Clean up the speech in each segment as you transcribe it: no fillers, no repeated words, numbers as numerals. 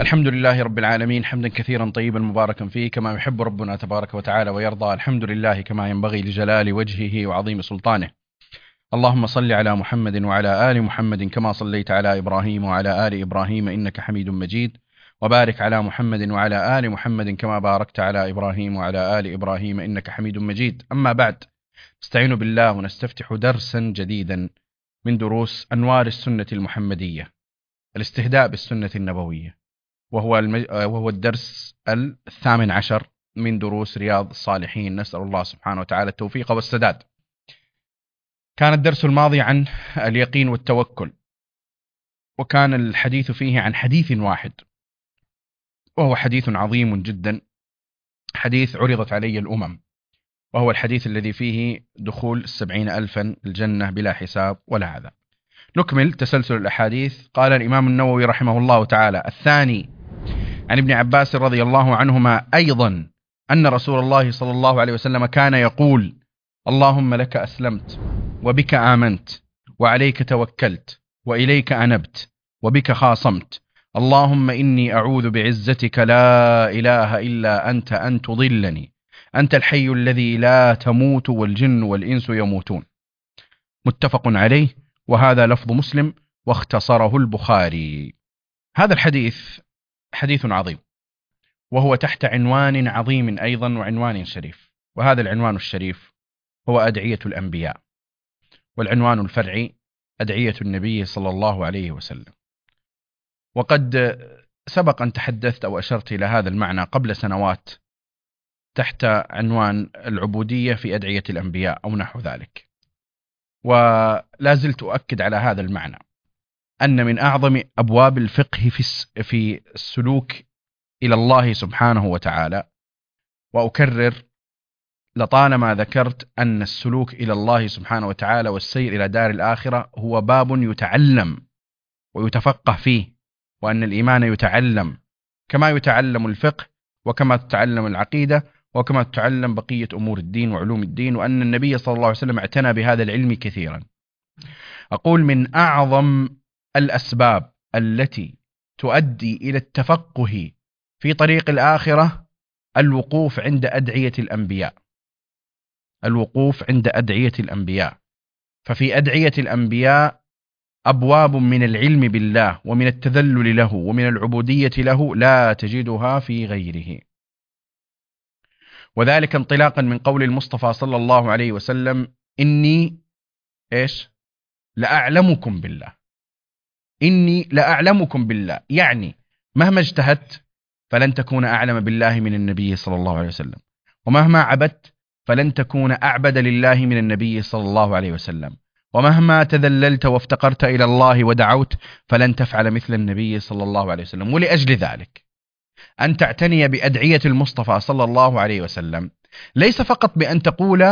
الحمد لله رب العالمين حمدا كثيرا طيبا مباركا فيه كما يحب ربنا تبارك وتعالى ويرضى. الحمد لله كما ينبغي لجلال وجهه وعظيم سلطانه. اللهم صل على محمد وعلى آل محمد كما صليت على إبراهيم وعلى آل إبراهيم إنك حميد مجيد، وبارك على محمد وعلى آل محمد كما باركت على إبراهيم وعلى آل إبراهيم إنك حميد مجيد. أما بعد، نستعين بالله ونستفتح درسا جديدا من دروس أنوار السنة المحمدية، الاستهداء بالسنة النبوية، وهو الدرس 18 من دروس رياض الصالحين. نسأل الله سبحانه وتعالى التوفيق والسداد. كان الدرس الماضي عن اليقين والتوكل، وكان الحديث فيه عن حديث واحد، وهو حديث عظيم جدا، حديث عرضت علي الأمم، وهو الحديث الذي فيه دخول 70,000 الجنة بلا حساب ولا عذاب. نكمل تسلسل الأحاديث. قال الإمام النووي رحمه الله تعالى: الثاني عن ابن عباس رضي الله عنهما أيضا أن رسول الله صلى الله عليه وسلم كان يقول: اللهم لك أسلمت وبك آمنت وعليك توكلت وإليك أنبت وبك خاصمت، اللهم إني أعوذ بعزتك لا إله إلا أنت أن تضلني، أنت الحي الذي لا تموت والجن والإنس يموتون. متفق عليه، وهذا لفظ مسلم واختصره البخاري. هذا الحديث حديث عظيم، وهو تحت عنوان عظيم أيضا وعنوان شريف، وهذا العنوان الشريف هو أدعية الأنبياء، والعنوان الفرعي أدعية النبي صلى الله عليه وسلم. وقد سبق أن تحدثت أو أشرت إلى هذا المعنى قبل سنوات تحت عنوان العبودية في أدعية الأنبياء أو نحو ذلك، ولا زلت أؤكد على هذا المعنى، أن من أعظم أبواب الفقه في السلوك إلى الله سبحانه وتعالى، وأكرر لطالما ذكرت أن السلوك إلى الله سبحانه وتعالى والسير إلى دار الآخرة هو باب يتعلم ويتفقه فيه، وأن الإيمان يتعلم كما يتعلم الفقه، وكما تتعلم العقيدة، وكما تتعلم بقية أمور الدين وعلوم الدين، وأن النبي صلى الله عليه وسلم اعتنى بهذا العلم كثيرا. أقول من أعظم الأسباب التي تؤدي إلى التفقه في طريق الآخرة الوقوف عند أدعية الأنبياء، الوقوف عند أدعية الأنبياء. ففي أدعية الأنبياء أبواب من العلم بالله ومن التذلل له ومن العبودية له لا تجدها في غيره، وذلك انطلاقا من قول المصطفى صلى الله عليه وسلم: إني لأعلمكم بالله، إني لأعلمكم بالله، يعني مهما اجتهدت فلن تكون أعلم بالله من النبي صلى الله عليه وسلم، ومهما عبدت فلن تكون أعبد لله من النبي صلى الله عليه وسلم، ومهما تذللت وافتقرت إلى الله ودعوت فلن تفعل مثل النبي صلى الله عليه وسلم. ولأجل ذلك أن تعتني بأدعية المصطفى صلى الله عليه وسلم ليس فقط بأن تقول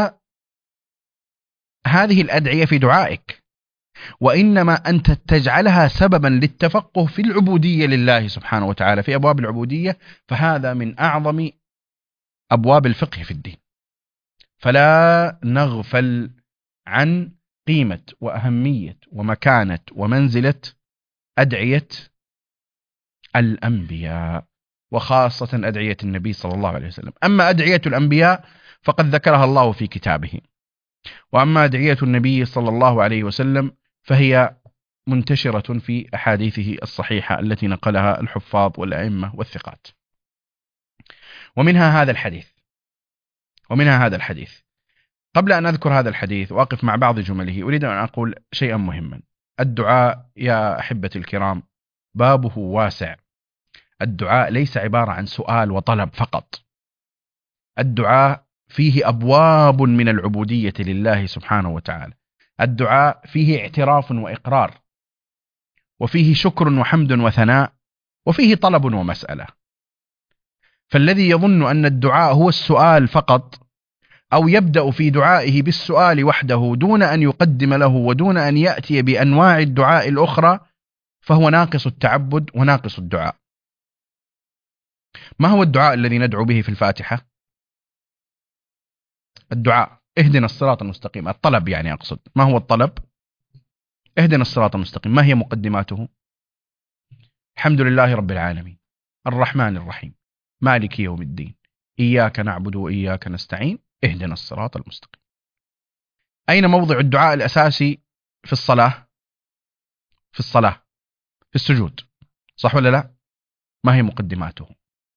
هذه الأدعية في دعائك، وإنما أنت تجعلها سببا للتفقه في العبودية لله سبحانه وتعالى في أبواب العبودية، فهذا من أعظم أبواب الفقه في الدين. فلا نغفل عن قيمة وأهمية ومكانة ومنزلة أدعية الأنبياء، وخاصة أدعية النبي صلى الله عليه وسلم. أما أدعية الأنبياء فقد ذكرها الله في كتابه، وأما أدعية النبي صلى الله عليه وسلم فهي منتشرة في أحاديثه الصحيحة التي نقلها الحفاظ والأئمة والثقات. ومنها هذا الحديث. قبل أن أذكر هذا الحديث وأقف مع بعض جمله، أريد أن أقول شيئا مهما. الدعاء يا أحبتي الكرام بابه واسع. الدعاء ليس عبارة عن سؤال وطلب فقط، الدعاء فيه أبواب من العبودية لله سبحانه وتعالى. الدعاء فيه اعتراف وإقرار، وفيه شكر وحمد وثناء، وفيه طلب ومسألة. فالذي يظن أن الدعاء هو السؤال فقط، أو يبدأ في دعائه بالسؤال وحده دون أن يقدم له ودون أن يأتي بأنواع الدعاء الأخرى، فهو ناقص التعبد وناقص الدعاء. ما هو الدعاء الذي ندعو به في الفاتحة؟ الدعاء اهدنا الصراط المستقيم، الطلب يعني أقصد. ما هو الطلب؟ اهدنا الصراط المستقيم. ما هي مقدماته؟ الحمد لله رب العالمين، الرحمن الرحيم مالك يوم الدين إياك نعبد وإياك نستعين اهدنا الصراط المستقيم. أين موضع الدعاء الأساسي في الصلاة؟ في الصلاة في السجود، صح ولا لا؟ ما هي مقدماته؟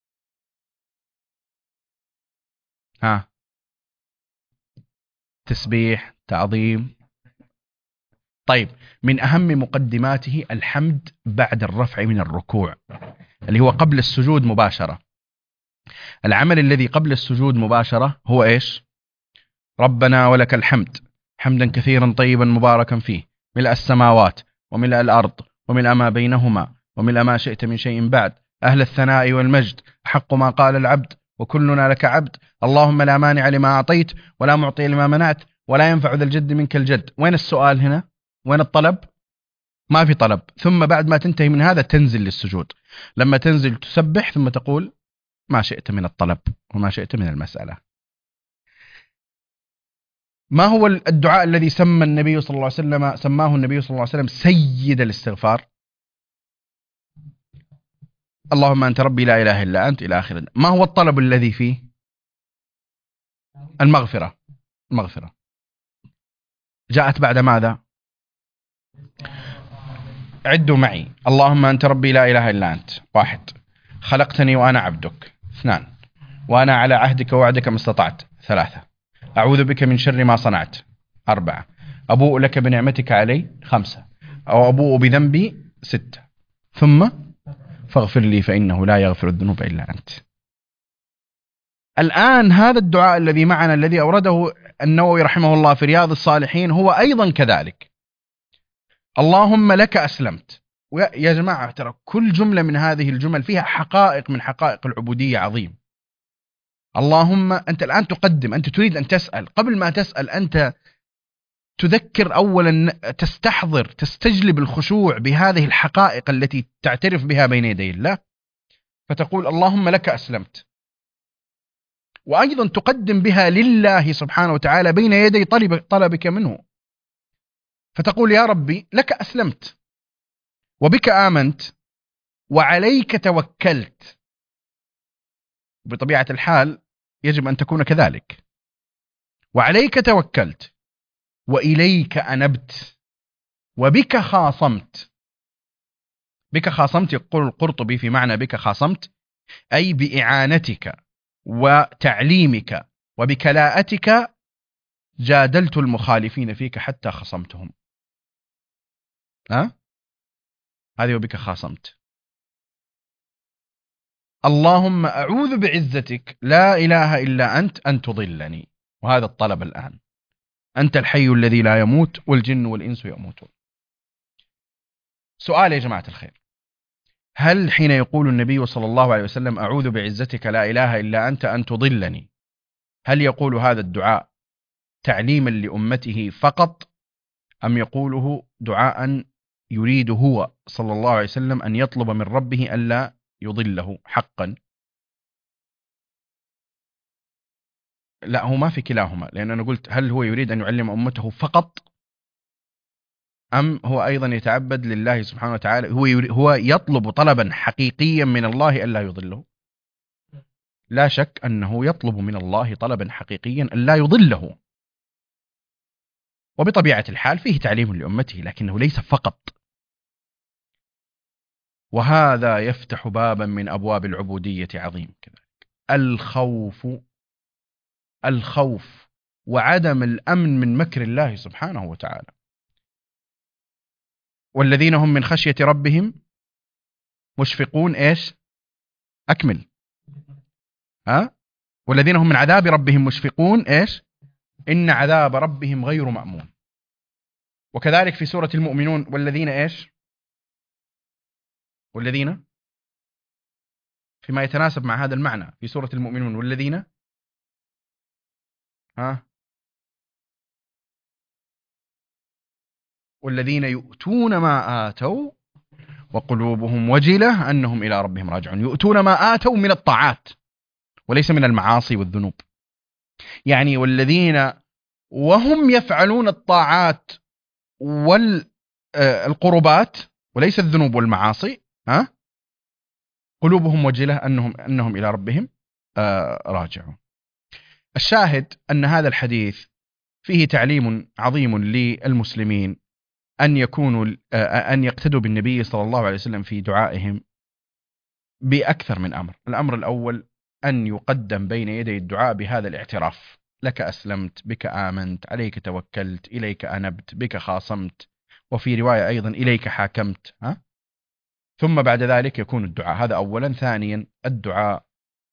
تسبيح، تعظيم. طيب، من أهم مقدماته الحمد بعد الرفع من الركوع، اللي هو قبل السجود مباشرة. العمل الذي قبل السجود مباشرة هو إيش؟ ربنا ولك الحمد حمدا كثيرا طيبا مباركا فيه ملء السماوات وملء الأرض وملء ما بينهما وملء ما شئت من شيء بعد أهل الثناء والمجد حق ما قال العبد وكلنا لك عبد اللهم لا مانع لما أعطيت ولا معطي لما منعت ولا ينفع ذا الجد منك الجد. وين السؤال هنا؟ وين الطلب؟ ما في طلب. ثم بعد ما تنتهي من هذا تنزل للسجود. لما تنزل تسبح ثم تقول ما شئت من الطلب وما شئت من المسألة. ما هو الدعاء الذي سماه النبي صلى الله عليه وسلم سيد الاستغفار؟ اللهم أنت ربي لا إله إلا أنت إلى آخره. ما هو الطلب الذي فيه؟ المغفرة. جاءت بعد ماذا؟ عدوا معي. اللهم أنت ربي لا إله إلا أنت. 1. خلقتني وأنا عبدك. 2. وأنا على عهدك ووعدك ما استطعت. 3. أعوذ بك من شر ما صنعت. 4. أبوء لك بنعمتك علي. 5. أو أبوء بذنبي. 6. ثم فاغفر لي فإنه لا يغفر الذنوب إلا أنت. الآن هذا الدعاء الذي معنا الذي أورده النووي رحمه الله في رياض الصالحين هو أيضا كذلك. اللهم لك أسلمت. ويا جماعة ترى كل جملة من هذه الجمل فيها حقائق من حقائق العبودية عظيم. اللهم أنت الآن تقدم، أنت تريد أن تسأل. قبل ما تسأل أنت تذكر أولا، تستحضر تستجلب الخشوع بهذه الحقائق التي تعترف بها بين يدي الله، فتقول اللهم لك أسلمت، وأيضا تقدم بها لله سبحانه وتعالى بين يدي طلبك منه، فتقول يا ربي لك أسلمت وبك آمنت وعليك توكلت. بطبيعة الحال يجب أن تكون كذلك. وعليك توكلت وإليك أنبت وبك خاصمت. بك خاصمت يقول القرطبي في معنى بك خاصمت أي بإعانتك وتعليمك وبكلاءتك جادلت المخالفين فيك حتى خصمتهم. هذه وبك خاصمت. اللهم أعوذ بعزتك لا إله إلا أنت أن تضلني. وهذا الطلب الآن. أنت الحي الذي لا يموت والجن والإنس يموتون. سؤال يا جماعة الخير، هل حين يقول النبي صلى الله عليه وسلم أعوذ بعزتك لا إله إلا أنت أن تضلني، هل يقول هذا الدعاء تعليما لأمته فقط، أم يقوله دعاء يريد هو صلى الله عليه وسلم أن يطلب من ربه ألا يضله حقا؟ لا، هو ما في كلاهما، لأن أنا قلت هل هو يريد أن يعلم أمته فقط، أم هو أيضا يتعبد لله سبحانه وتعالى، هو يطلب طلبا حقيقيا من الله ألا يضله؟ لا شك أنه يطلب من الله طلبا حقيقيا ألا يضله، وبطبيعة الحال فيه تعليم لأمته، لكنه ليس فقط. وهذا يفتح بابا من أبواب العبودية عظيم كذلك، الخوف وعدم الأمن من مكر الله سبحانه وتعالى. والذين هم من خشية ربهم مشفقون. إيش؟ أكمل. والذين هم من عذاب ربهم مشفقون. إيش؟ إن عذاب ربهم غير مأمون. وكذلك في سورة المؤمنون والذين إيش؟ والذين فيما يتناسب مع هذا المعنى في سورة المؤمنون والذين والذين يؤتون ما آتوا وقلوبهم وجلة أنهم إلى ربهم راجعون. يؤتون ما آتوا من الطاعات وليس من المعاصي والذنوب. يعني والذين وهم يفعلون الطاعات والقربات وليس الذنوب والمعاصي، قلوبهم وجلة أنهم إلى ربهم راجعون. الشاهد أن هذا الحديث فيه تعليم عظيم للمسلمين أن يقتدوا بالنبي صلى الله عليه وسلم في دعائهم بأكثر من أمر. الأمر الأول أن يقدم بين يدي الدعاء بهذا الاعتراف: لك أسلمت، بك آمنت، عليك توكلت، إليك أنبت، بك خاصمت، وفي رواية أيضا إليك حاكمت. ثم بعد ذلك يكون الدعاء. هذا أولا. ثانيا الدعاء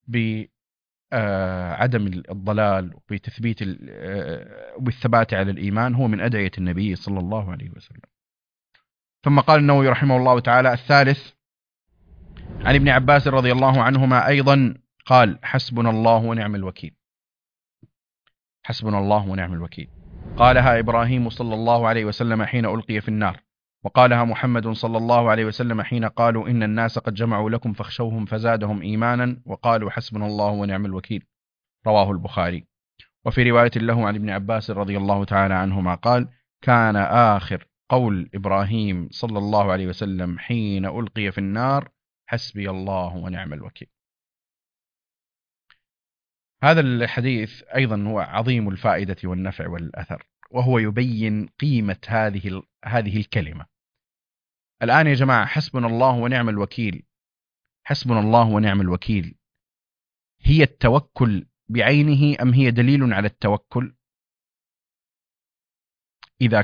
بعدم الضلال وبالثبات على الإيمان هو من أدعية النبي صلى الله عليه وسلم. ثم قال النووي رحمه الله تعالى: الثالث عن ابن عباس رضي الله عنهما أيضا قال: حسبنا الله ونعم الوكيل. حسبنا الله ونعم الوكيل قالها إبراهيم صلى الله عليه وسلم حين ألقي في النار، وقالها محمد صلى الله عليه وسلم حين قالوا إن الناس قد جمعوا لكم فاخشوهم فزادهم إيمانا وقالوا حسبنا الله ونعم الوكيل. رواه البخاري. وفي رواية له عن ابن عباس رضي الله تعالى عنهما قال: كان آخر قول إبراهيم صلى الله عليه وسلم حين ألقي في النار: حسبي الله ونعم الوكيل. هذا الحديث أيضا هو عظيم الفائدة والنفع والأثر، وهو يبين قيمة هذه الكلمة. الآن يا جماعة، حسبنا الله ونعم الوكيل، حسبنا الله ونعم الوكيل هي التوكل بعينه أم هي دليل على التوكل؟ إذا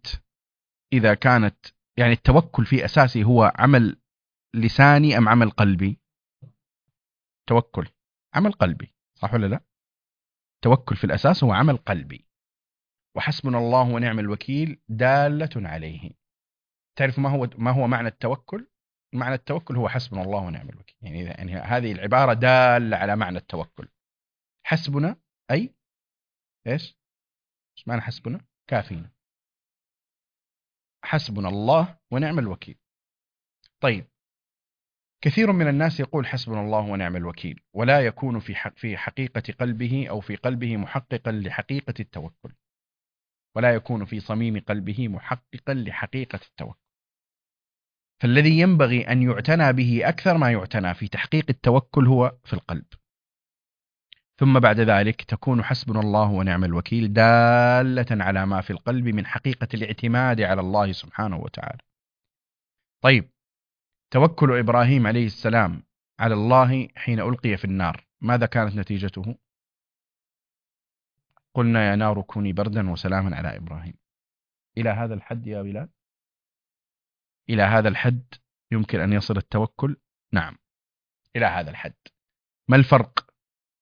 كانت يعني التوكل في أساسه هو عمل لساني أم عمل قلبي؟ توكل عمل قلبي، صح ولا لا؟ توكل في الأساس هو عمل قلبي، وحسبنا الله ونعم الوكيل دالة عليه. تعرف ما هو معنى التوكل؟ معنى التوكل هو حسبنا الله ونعم الوكيل. يعني هذه العبارة دالة على معنى التوكل. حسبنا أي إيش معنى حسبنا؟ كافينا. حسبنا الله ونعم الوكيل. طيب، كثير من الناس يقول حسبنا الله ونعم الوكيل ولا يكون في حقيقة قلبه أو في قلبه محققا لحقيقة التوكل، ولا يكون في صميم قلبه محققا لحقيقة التوكل. فالذي ينبغي أن يعتنى به أكثر ما يعتنى في تحقيق التوكل هو في القلب. ثم بعد ذلك تكون حسبنا الله ونعم الوكيل دالة على ما في القلب من حقيقة الاعتماد على الله سبحانه وتعالى. طيب، توكل إبراهيم عليه السلام على الله حين ألقي في النار، ماذا كانت نتيجته؟ قلنا يا نار كوني بردا وسلاما على إبراهيم. إلى هذا الحد يا بلال؟ إلى هذا الحد يمكن أن يصل التوكل؟ نعم، إلى هذا الحد. ما الفرق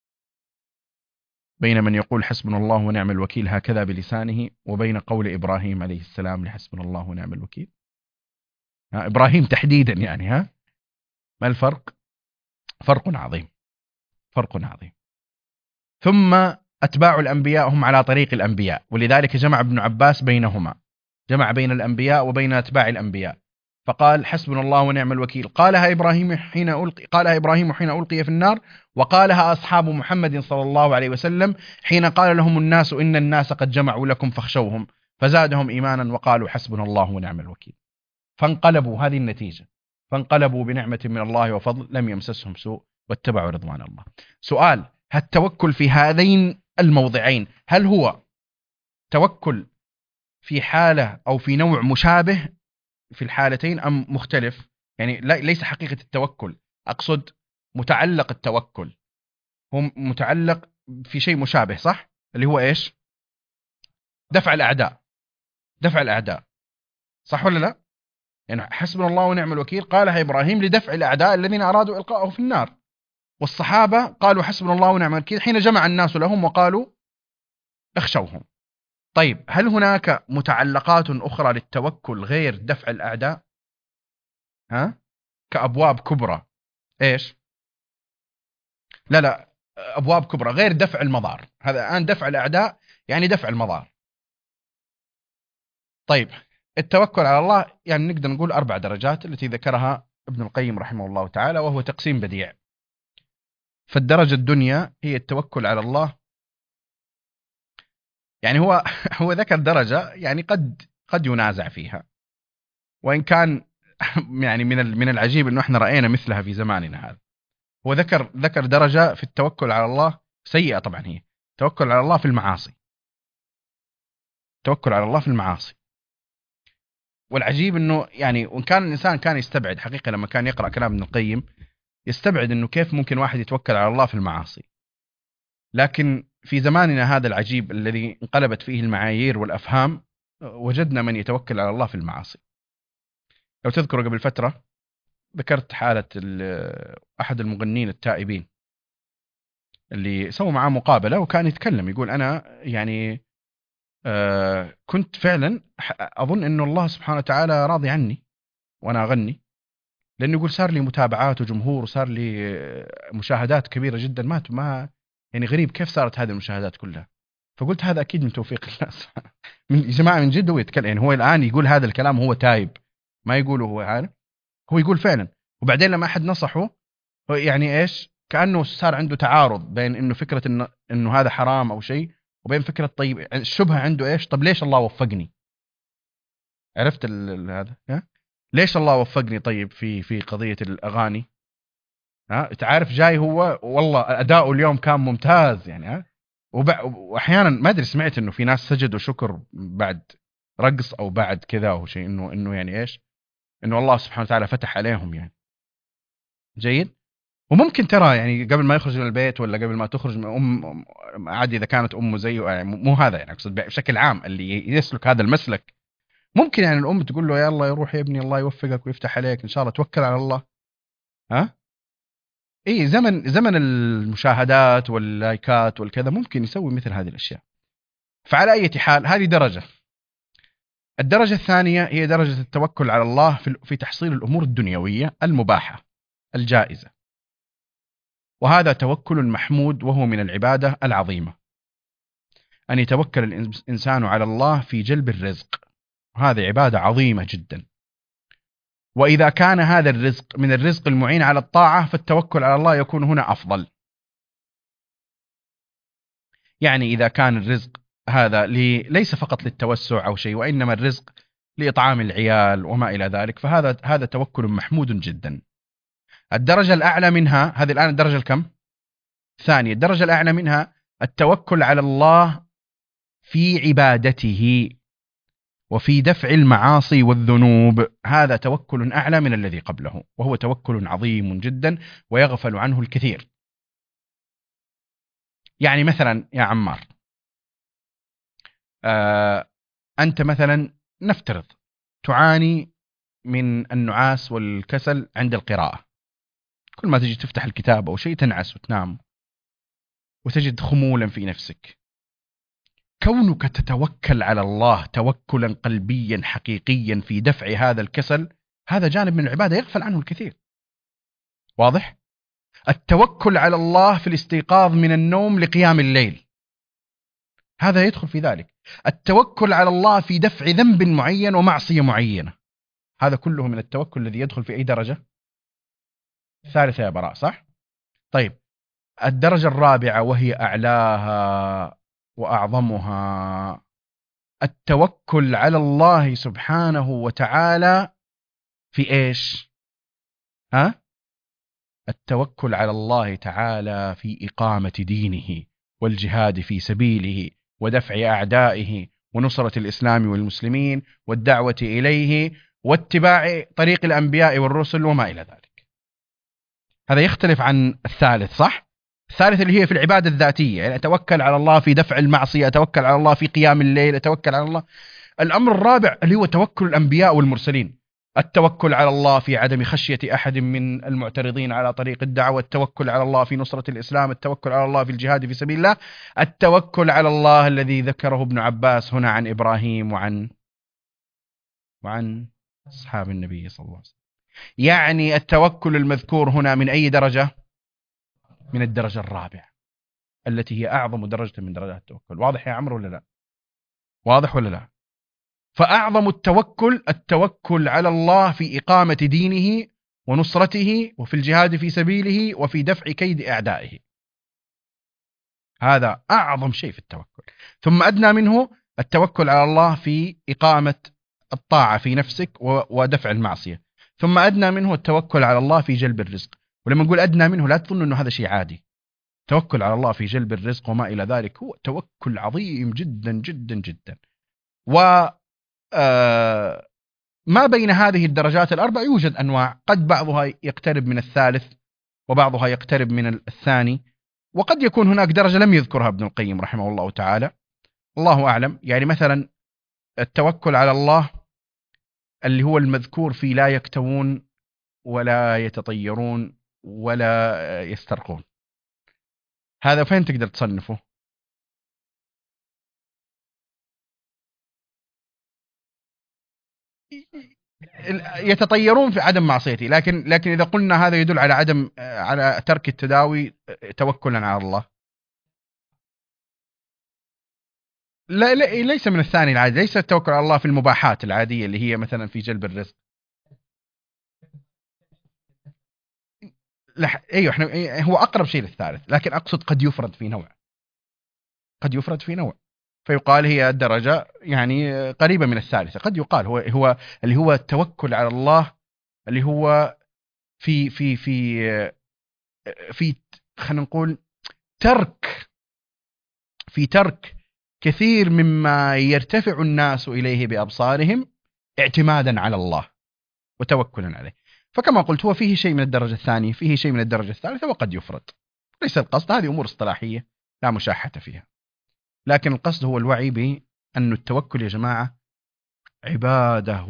بين من يقول حسبنا الله ونعم الوكيل هكذا بلسانه وبين قول إبراهيم عليه السلام لحسبنا الله ونعم الوكيل؟ إبراهيم تحديدا يعني، ما الفرق؟ فرق عظيم، فرق عظيم. ثم أتباع الأنبياء هم على طريق الأنبياء، ولذلك جمع ابن عباس بينهما، جمع بين الأنبياء وبين أتباع الأنبياء، فقال حسبنا الله ونعم الوكيل. قالها إبراهيم حين ألقي في النار، وقالها أصحاب محمد صلى الله عليه وسلم حين قال لهم الناس إن الناس قد جمعوا لكم فاخشوهم فزادهم إيمانا وقالوا حسبنا الله ونعم الوكيل. فانقلبوا، هذه النتيجة، فانقلبوا بنعمة من الله وفضل لم يمسسهم سوء واتبعوا رضوان الله. سؤال: التوكل في هذين الموضعين هل هو توكل في حالة أو في نوع مشابه في الحالتين أم مختلف؟ يعني ليس حقيقة التوكل، أقصد متعلق التوكل هو متعلق في شيء مشابه، صح؟ اللي هو إيش؟ دفع الأعداء، دفع الأعداء، صح ولا لا؟ يعني حسبنا الله ونعم الوكيل قالها إبراهيم لدفع الأعداء الذين أرادوا إلقاءه في النار، والصحابة قالوا حسبنا الله ونعم الوكيل حين جمع الناس لهم وقالوا اخشوهم. طيب، هل هناك متعلقات أخرى للتوكل غير دفع الأعداء؟ كأبواب كبرى، إيش؟ لا، أبواب كبرى غير دفع المضار. هذا الآن دفع الأعداء يعني دفع المضار. طيب، التوكل على الله يعني نقدر نقول 4 درجات التي ذكرها ابن القيم رحمه الله تعالى، وهو تقسيم بديع. فالدرجة الدنيا هي التوكل على الله، يعني هو ذكر درجة يعني قد ينازع فيها، وإن كان يعني من العجيب أنه إحنا رأينا مثلها في زماننا هذا. هو ذكر درجة في التوكل على الله سيئة طبعا، هي توكل على الله في المعاصي. توكل على الله في المعاصي. والعجيب أنه يعني وإن كان الإنسان كان يستبعد حقيقة لما كان يقرأ كلام ابن القيم، يستبعد أنه كيف ممكن واحد يتوكل على الله في المعاصي. لكن في زماننا هذا العجيب الذي انقلبت فيه المعايير والأفهام، وجدنا من يتوكل على الله في المعاصي. لو تذكروا قبل فترة ذكرت حالة أحد المغنين التائبين اللي سووا معاه مقابلة، وكان يتكلم يقول أنا يعني كنت فعلا أظن أنه الله سبحانه وتعالى راضي عني وأنا أغني، لأنه يقول صار لي متابعات وجمهور وصار لي مشاهدات كبيرة جدا، ما يعني غريب كيف صارت هذه المشاهدات كلها. فقلت هذا أكيد من توفيق الله سبحانه. يا جماعة من جد هو يتكلم، يعني هو الآن يقول هذا الكلام هو تايب، ما يقوله هو عارف، هو يقول فعلا. وبعدين لما أحد نصحه يعني إيش كأنه صار عنده تعارض بين إنه فكرة إنه هذا حرام أو شيء، وبين فكرة طيب الشبهة عنده إيش، طب ليش الله وفقني؟ عرفت هذا ليش الله وفقني طيب في قضية الأغاني؟ تعرف جاي هو والله أداؤه اليوم كان ممتاز يعني وأحيانا ما أدري سمعت إنه في ناس سجدوا شكر بعد رقص أو بعد كذا أو شيء، إنه يعني إيش، إنه الله سبحانه وتعالى فتح عليهم يعني. جيد. وممكن ترى يعني قبل ما يخرج من البيت ولا قبل ما تخرج من عادي إذا كانت أمه زيه، يعني مو هذا يعني أقصد بشكل عام اللي يسلك هذا المسلك، ممكن يعني الأم تقول له يلا يروح يا ابني الله يوفقك ويفتح عليك إن شاء الله توكل على الله. إيه زمن المشاهدات واللايكات والكذا ممكن يسوي مثل هذه الأشياء. فعلى أي حال هذه درجة. الدرجة الثانية هي درجة التوكل على الله في تحصيل الأمور الدنيوية المباحة الجائزة، وهذا توكل محمود وهو من العبادة العظيمة، أن يتوكل الإنسان على الله في جلب الرزق، وهذه عبادة عظيمة جدا. وإذا كان هذا الرزق من الرزق المعين على الطاعة فالتوكل على الله يكون هنا أفضل. يعني إذا كان الرزق هذا ليس فقط للتوسع أو شيء، وإنما الرزق لإطعام العيال وما إلى ذلك، فهذا توكل محمود جدا. الدرجة الأعلى منها، هذه الآن الدرجة الكم؟ ثانية. الدرجة الأعلى منها التوكل على الله في عبادته وفي دفع المعاصي والذنوب، هذا توكل أعلى من الذي قبله، وهو توكل عظيم جدا ويغفل عنه الكثير. يعني مثلا يا عمار، أنت مثلا نفترض تعاني من النعاس والكسل عند القراءة، كل ما تجي تفتح الكتاب أو شيء تنعس وتنام وتجد خمولا في نفسك. كونك تتوكل على الله توكلا قلبيا حقيقيا في دفع هذا الكسل، هذا جانب من العبادة يغفل عنه الكثير. واضح؟ التوكل على الله في الاستيقاظ من النوم لقيام الليل، هذا يدخل في ذلك. التوكل على الله في دفع ذنب معين ومعصية معينة، هذا كله من التوكل الذي يدخل في أي درجة؟ ثالثة يا براء، صح؟ طيب الدرجة الرابعة وهي أعلاها وأعظمها، التوكل على الله سبحانه وتعالى في إيش؟ التوكل على الله تعالى في إقامة دينه والجهاد في سبيله ودفع أعدائه ونصرة الإسلام والمسلمين والدعوة إليه واتباع طريق الأنبياء والرسل وما إلى ذلك. هذا يختلف عن الثالث، صح؟ الثالث اللي هي في العبادة الذاتية، يعني أتوكل على الله في دفع المعصية، أتوكل على الله في قيام الليل، أتوكل على الله. الأمر الرابع اللي هو توكل الأنبياء والمرسلين، التوكل على الله في عدم خشية أحد من المعترضين على طريق الدعوة، التوكل على الله في نصرة الإسلام، التوكل على الله في الجهاد في سبيل الله، التوكل على الله الذي ذكره ابن عباس هنا عن إبراهيم وعن أصحاب النبي صلى الله عليه وسلم. يعني التوكل المذكور هنا من أي درجة؟ من الدرجة الرابعة التي هي أعظم درجة من درجات التوكل. واضح يا عمرو ولا لا؟ واضح ولا لا؟ فأعظم التوكل على الله في إقامة دينه ونصرته وفي الجهاد في سبيله وفي دفع كيد أعدائه، هذا أعظم شيء في التوكل. ثم أدنى منه التوكل على الله في إقامة الطاعة في نفسك ودفع المعصية. ثم أدنى منه التوكل على الله في جلب الرزق. ولما نقول أدنى منه لا تظن أنه هذا شيء عادي. توكل على الله في جلب الرزق وما إلى ذلك هو توكل عظيم جدا جدا جدا. و ما بين هذه الدرجات الأربع يوجد أنواع، قد بعضها يقترب من الثالث وبعضها يقترب من الثاني، وقد يكون هناك درجة لم يذكرها ابن القيم رحمه الله تعالى، الله أعلم. يعني مثلا التوكل على الله اللي هو المذكور في لا يكتوون ولا يتطيرون ولا يسترقون، هذا فين تقدر تصنفه؟ يتطيرون في عدم معصيتي، لكن إذا قلنا هذا يدل على عدم على ترك التداوي توكلا على الله. لا ليس من الثاني العادي، ليس التوكل على الله في المباحات العادية اللي هي مثلا في جلب الرزق. ايوه احنا هو اقرب شيء للثالث، لكن اقصد قد يفرد في نوع، قد يفرد في نوع فيقال هي الدرجة يعني قريبة من الثالثة. قد يقال هو اللي هو التوكل على الله اللي هو في خلينا نقول ترك كثير مما يرتفع الناس إليه بأبصارهم اعتمادا على الله وتوكلا عليه. فكما قلت هو فيه شيء من الدرجة الثانية، فيه شيء من الدرجة الثالثة، وقد يفرد. ليس القصد، هذه أمور اصطلاحية لا مشاحة فيها، لكن القصد هو الوعي بأن التوكل يا جماعة عبادة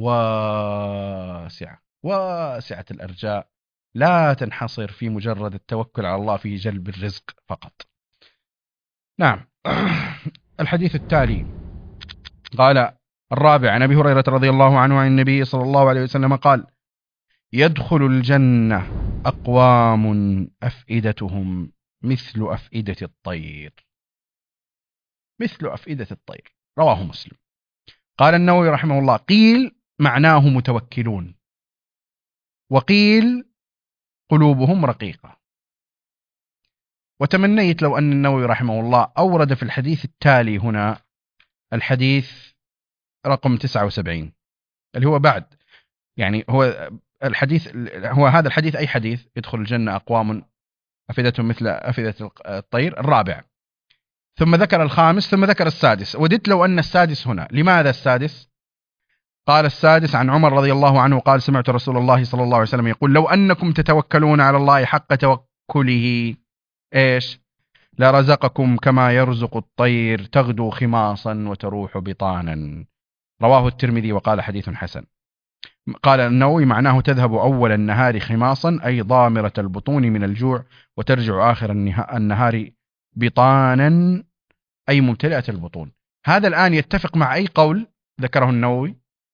واسعة الأرجاء، لا تنحصر في مجرد التوكل على الله في جلب الرزق فقط. نعم. الحديث التالي قال الرابع عن أبي هريرة رضي الله عنه عن النبي صلى الله عليه وسلم قال: يدخل الجنة أقوام أفئدتهم مثل أفئدة الطير، مثل أفئدة الطير، رواه مسلم. قال النووي رحمه الله: قيل معناه متوكلون، وقيل قلوبهم رقيقة. وتمنيت لو أن النووي رحمه الله أورد في الحديث التالي هنا الحديث رقم 79 اللي هو بعد، يعني هو الحديث، هو هذا الحديث أي حديث؟ يدخل الجنة أقوام أفئدتهم مثل أفئدة الطير، الرابع، ثم ذكر الخامس، ثم ذكر السادس. وددت لو أن السادس هنا. لماذا السادس؟ قال السادس عن عمر رضي الله عنه قال: سمعت رسول الله صلى الله عليه وسلم يقول: لو أنكم تتوكلون على الله حق توكله إيش؟ لرزقكم كما يرزق الطير تغدو خماصا وتروح بطانا. رواه الترمذي وقال حديث حسن. قال النووي: معناه تذهب أول النهار خماصا أي ضامرة البطون من الجوع، وترجع آخر النهار بطانا أي ممتلئة البطون. هذا الآن يتفق مع أي قول ذكره النووي؟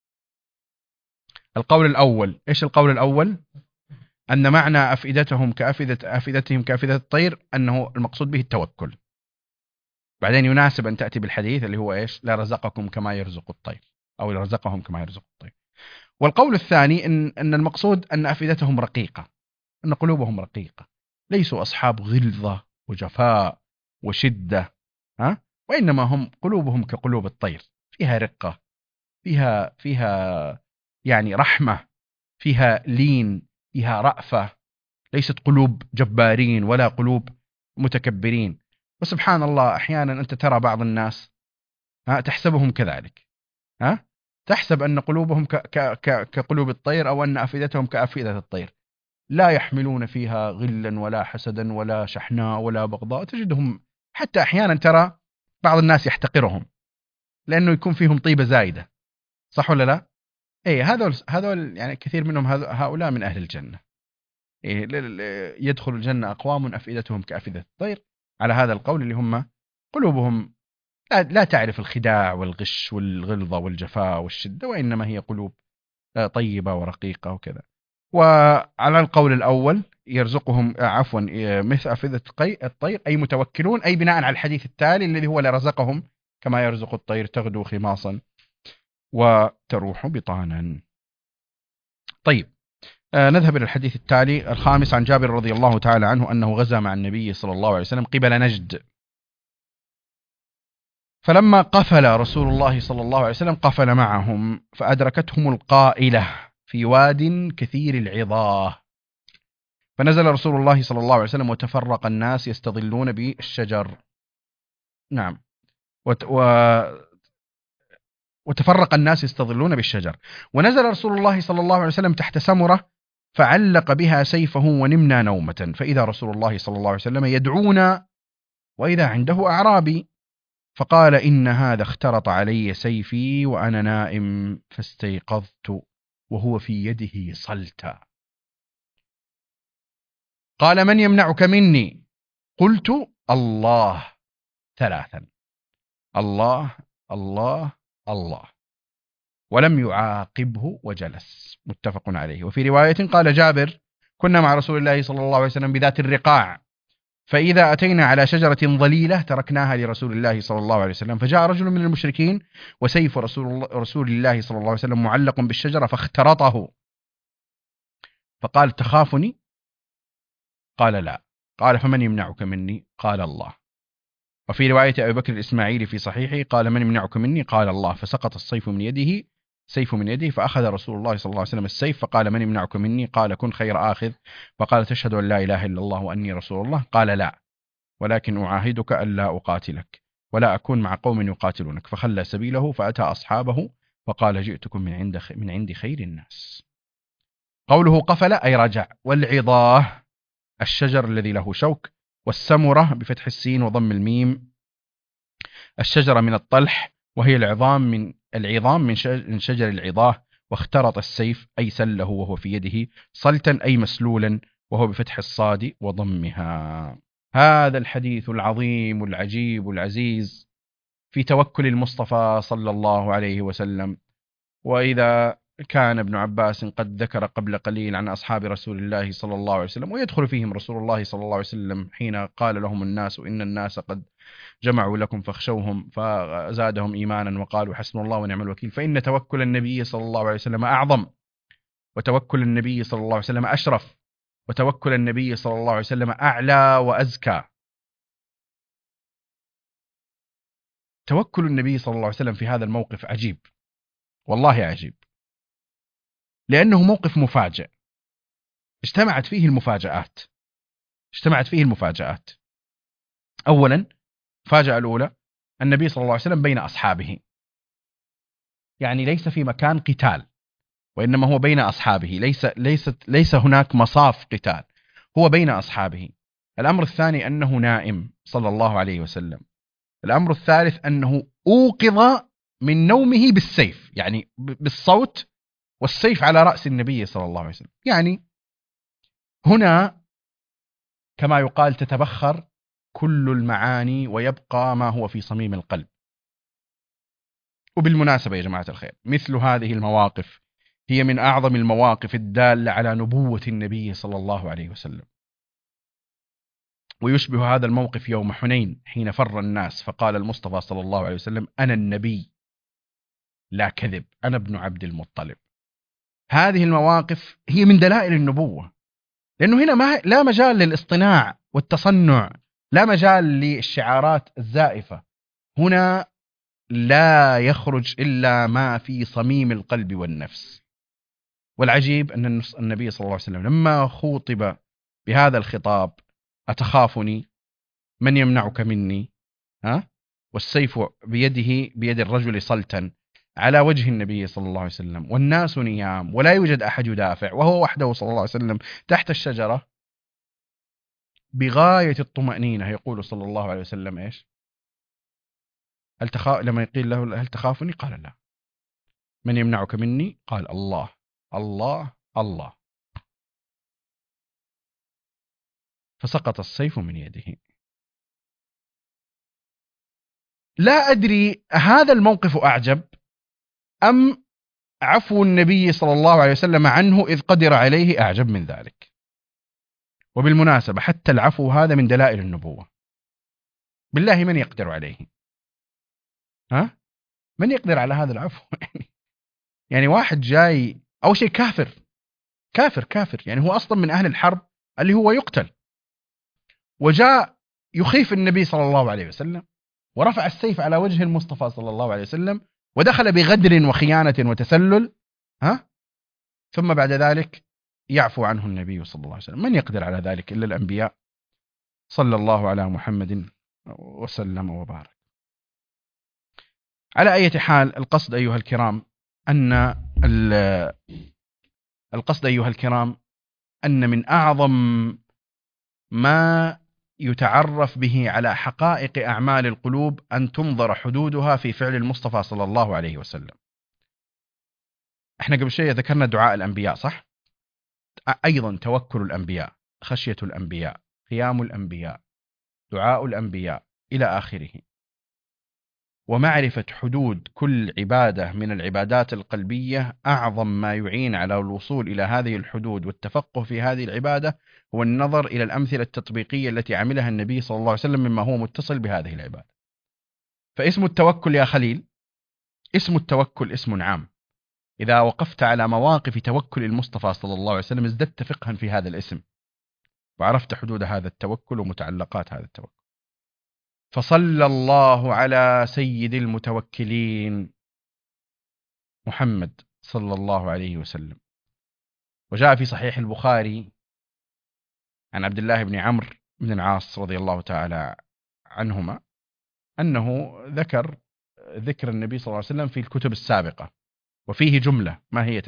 القول الأول. إيش القول الأول؟ أن معنى أفئدتهم أفئدتهم كأفئدة الطير أنه المقصود به التوكل. بعدين يناسب أن تأتي بالحديث اللي هو إيش؟ لا رزقكم كما يرزق الطير، أو رزقهم كما يرزق الطير. والقول الثاني أن المقصود أن أفئدتهم رقيقة، أن قلوبهم رقيقة، ليسوا أصحاب غلظة وجفاء وشدة، وإنما هم قلوبهم كقلوب الطير، فيها رقة، فيها يعني رحمة، فيها لين، فيها رأفة، ليست قلوب جبارين ولا قلوب متكبرين. وسبحان الله أحيانا أنت ترى بعض الناس تحسبهم كذلك، تحسب أن قلوبهم كقلوب الطير، أو أن أفئدتهم كأفئدة الطير، لا يحملون فيها غلا ولا حسدا ولا شحناء ولا بغضاء. تجدهم حتى أحيانا ترى بعض الناس يحتقرهم لأنه يكون فيهم طيبة زايدة، صح ولا لا؟ هذول يعني كثير منهم هؤلاء من أهل الجنة. يدخل الجنة أقوام أفئدتهم كأفئدة الطير، على هذا القول اللي هم قلوبهم لا تعرف الخداع والغش والغلظة والجفاء والشدة، وإنما هي قلوب طيبة ورقيقة وكذا. وعلى القول الأول يرزقهم مثل أفئدة الطير أي متوكلون، أي بناء على الحديث التالي الذي هو لرزقهم كما يرزق الطير تغدو خماصا وتروح بطانا. طيب، نذهب إلى الحديث التالي الخامس عن جابر رضي الله تعالى عنه أنه غزا مع النبي صلى الله عليه وسلم قبل نجد، فلما قفل رسول الله صلى الله عليه وسلم قفل معهم، فأدركتهم القائلة في واد كثير العظاه. فنزل رسول الله صلى الله عليه وسلم وتفرق الناس يستظلون بالشجر. نعم. وتفرق الناس يستظلون بالشجر. ونزل رسول الله صلى الله عليه وسلم تحت سمرة فعلق بها سيفه ونمنا نومة، فإذا رسول الله صلى الله عليه وسلم يدعونا وإذا عنده أعرابي، فقال إن هذا اخترط علي سيفي وأنا نائم، فاستيقظت وهو في يده صلتا. قال من يمنعك مني؟ قلت الله 3، الله الله الله، ولم يعاقبه وجلس. متفق عليه. وفي رواية قال جابر كنا مع رسول الله صلى الله عليه وسلم بذات الرقاع، فإذا أتينا على شجرة ظليلة تركناها لرسول الله صلى الله عليه وسلم، فجاء رجل من المشركين وسيف رسول الله صلى الله عليه وسلم معلق بالشجرة فاخترطه، فقال تخافني؟ قال لا. قال فمن يمنعك مني؟ قال الله. وفي رواية أبي بكر الإسماعيلي في صحيحه قال من يمنعك مني؟ قال الله. فسقط السيف من يده فأخذ رسول الله صلى الله عليه وسلم السيف فقال من يمنعك مني؟ قال كن خير آخذ. فقال تشهد أن لا إله إلا الله وأني رسول الله؟ قال لا، ولكن أعاهدك ألا أقاتلك ولا أكون مع قوم يقاتلونك. فخلى سبيله فأتى أصحابه فقال جئتكم من عند خير الناس. قوله قفل أي رجع. والعظاه الشجر الذي له شوك، والسمرة بفتح السين وضم الميم الشجرة من الطلح، وهي العظام من شجر العظاه. واخترط السيف أي سله وهو في يده، صلتا أي مسلولا وهو بفتح الصاد وضمها. هذا الحديث العظيم العجيب العزيز في توكل المصطفى صلى الله عليه وسلم. وإذا كان ابن عباس قد ذكر قبل قليل عن أصحاب رسول الله صلى الله عليه وسلم، ويدخل فيهم رسول الله صلى الله عليه وسلم حين قال لهم الناس إن الناس قد جمعوا لكم فاخشوهم، فزادهم إيمانا وقالوا حسبنا الله ونعم الوكيل. فإن توكل النبي صلى الله عليه وسلم أعظم، وتوكل النبي صلى الله عليه وسلم أشرف، وتوكل النبي صلى الله عليه وسلم أعلى وأزكى. توكل النبي صلى الله عليه وسلم في هذا الموقف عجيب، والله عجيب، لأنه موقف مفاجئ اجتمعت فيه المفاجآت. أولا فاجأة الأولى النبي صلى الله عليه وسلم بين أصحابه، يعني ليس في مكان قتال، وإنما هو بين أصحابه، ليس هناك مصاف قتال، هو بين أصحابه. الأمر الثاني أنه نائم صلى الله عليه وسلم. الأمر الثالث أنه أوقظ من نومه بالسيف، يعني بالصوت، والسيف على رأس النبي صلى الله عليه وسلم. يعني هنا كما يقال تتبخر كل المعاني ويبقى ما هو في صميم القلب. وبالمناسبة يا جماعة الخير، مثل هذه المواقف هي من أعظم المواقف الدالة على نبوة النبي صلى الله عليه وسلم. ويشبه هذا الموقف يوم حنين حين فر الناس فقال المصطفى صلى الله عليه وسلم أنا النبي لا كذب، أنا ابن عبد المطلب. هذه المواقف هي من دلائل النبوة، لأنه هنا لا مجال للاصطناع والتصنع، لا مجال للشعارات الزائفة. هنا لا يخرج إلا ما في صميم القلب والنفس. والعجيب أن النبي صلى الله عليه وسلم لما خوطب بهذا الخطاب أتخافني؟ من يمنعك مني؟ والسيف بيد الرجل صلتا على وجه النبي صلى الله عليه وسلم، والناس نيام ولا يوجد أحد يدافع، وهو وحده صلى الله عليه وسلم تحت الشجرة بغاية الطمأنينة. يقول صلى الله عليه وسلم إيش؟ لما يقيل له هل تخافني؟ قال لا. من يمنعك مني؟ قال الله الله الله. فسقط السيف من يده. لا أدري هذا الموقف أعجب أم عفو النبي صلى الله عليه وسلم عنه إذ قدر عليه أعجب من ذلك. وبالمناسبة حتى العفو هذا من دلائل النبوة. بالله من يقدر عليه؟ من يقدر على هذا العفو؟ يعني واحد جاي أو شيء كافر، يعني هو أصلا من أهل الحرب اللي هو يقتل، وجاء يخيف النبي صلى الله عليه وسلم ورفع السيف على وجه المصطفى صلى الله عليه وسلم ودخل بغدر وخيانة وتسلل. ثم بعد ذلك يعفو عنه النبي صلى الله عليه وسلم. من يقدر على ذلك إلا الأنبياء، صلى الله على محمد وسلم وبارك. على أي حال، القصد أيها الكرام أن من أعظم ما يتعرف به على حقائق أعمال القلوب أن تنظر حدودها في فعل المصطفى صلى الله عليه وسلم. احنا قبل شيء ذكرنا دعاء الأنبياء، صح؟ أيضا توكل الأنبياء، خشية الأنبياء، قيام الأنبياء، دعاء الأنبياء إلى آخره. ومعرفة حدود كل عبادة من العبادات القلبية أعظم ما يعين على الوصول إلى هذه الحدود والتفقه في هذه العبادة هو النظر إلى الأمثلة التطبيقية التي عملها النبي صلى الله عليه وسلم مما هو متصل بهذه العبادة. فاسم التوكل يا خليل، اسم التوكل اسم عام. إذا وقفت على مواقف توكل المصطفى صلى الله عليه وسلم ازددت فقها في هذا الاسم، وعرفت حدود هذا التوكل ومتعلقات هذا التوكل. فصلى الله على سيد المتوكلين محمد صلى الله عليه وسلم. وجاء في صحيح البخاري عن عبد الله بن عمرو بن العاص رضي الله تعالى عنهما أنه ذكر النبي صلى الله عليه وسلم في الكتب السابقة، وفيه جملة، ما هي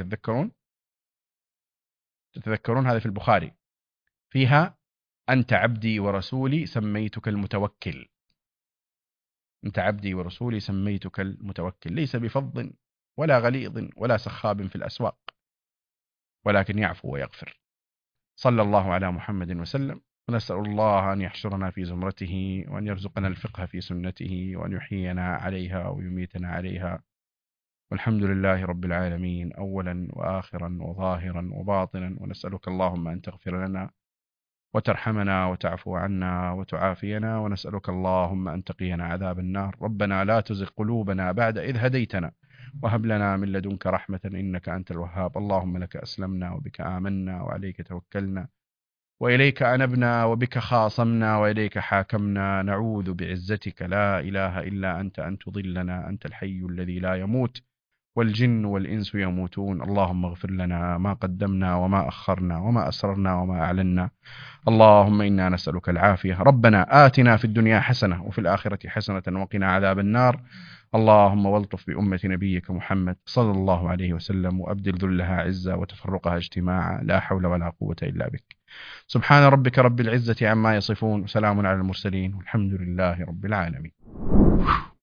تتذكرون هذا في البخاري، فيها: أنت عبدي ورسولي سميتك المتوكل. أنت عبدي ورسولي سميتك المتوكل، ليس بفظ ولا غليظ ولا سخاب في الأسواق، ولكن يعفو ويغفر. صلى الله على محمد وسلم، ونسأل الله أن يحشرنا في زمرته، وأن يرزقنا الفقه في سنته، وأن يحيينا عليها ويميتنا عليها. والحمد لله رب العالمين، أولا وآخرا وظاهرا وباطنا. ونسألك اللهم أن تغفر لنا وترحمنا وتعفو عنا وتعافينا، ونسألك اللهم أن تقينا عذاب النار. ربنا لا تزغ قلوبنا بعد إذ هديتنا، وهب لنا من لدنك رحمة إنك أنت الوهاب. اللهم لك أسلمنا وبك آمنا وعليك توكلنا وإليك أنبنا وبك خاصمنا وإليك حاكمنا. نعوذ بعزتك لا إله إلا أنت أن تضلنا، أنت الحي الذي لا يموت والجن والإنس يموتون. اللهم اغفر لنا ما قدمنا وما أخرنا وما أسررنا وما أعلنا. اللهم إنا نسألك العافية. ربنا آتنا في الدنيا حسنة وفي الآخرة حسنة وقنا عذاب النار. اللهم والطف بأمة نبيك محمد صلى الله عليه وسلم، وأبدل ذلها عزة وتفرقها اجتماعا، لا حول ولا قوة إلا بك. سبحان ربك رب العزة عما يصفون، وسلام على المرسلين، والحمد لله رب العالمين.